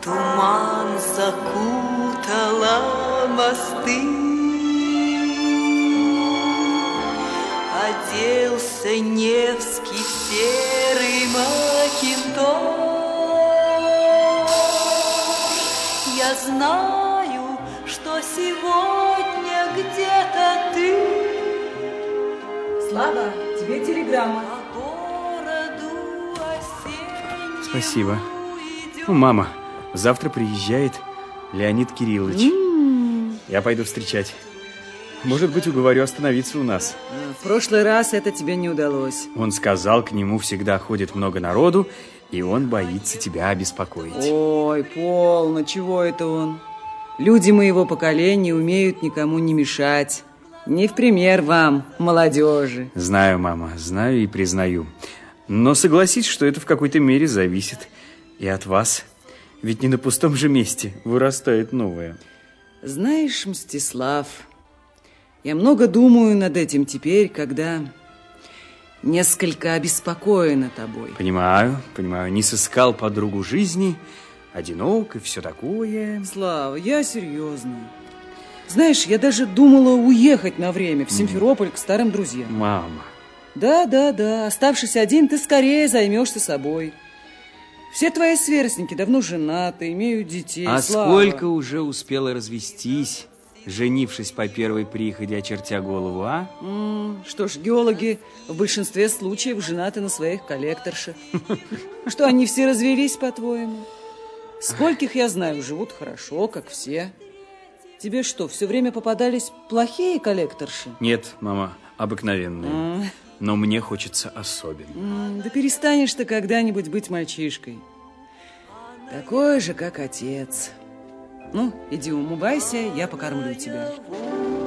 туман закутала мосты. Оделся Невский серый макинтош. Я знаю, что сегодня где-то ты. Слава, тебе телеграмма. Спасибо. Ну, мама, завтра приезжает Леонид Кириллович. Я пойду встречать. Может быть, уговорю остановиться у нас. В прошлый раз это тебе не удалось. Он сказал, к нему всегда ходит много народу, и он боится тебя обеспокоить. Ой, полно, чего это он? Люди моего поколения умеют никому не мешать. Не в пример вам, молодежи. Знаю, мама, знаю и признаю. Но согласись, что это в какой-то мере зависит и от вас. Ведь не на пустом же месте вырастает новое. Знаешь, Мстислав, я много думаю над этим теперь, когда несколько обеспокоена тобой. Понимаю, не сыскал подругу жизни, одинок и все такое. Слава, я серьезно. Знаешь, я даже думала уехать на время в Симферополь к старым друзьям. Мама. Да. Оставшись один, ты скорее займешься собой. Все твои сверстники давно женаты, имеют детей. А Слава. сколько уже успела развестись, женившись по первой приходи, очертя голову, а? Что ж, геологи в большинстве случаев женаты на своих коллекторшах. Что, они все развелись, по-твоему? Скольких, я знаю, живут хорошо, как все. Тебе что, все время попадались плохие коллекторши? Нет, мама, обыкновенные. Но мне хочется особенно. Да перестанешь ты когда-нибудь быть мальчишкой. Такой же, как отец. Ну, иди умывайся, я покормлю тебя.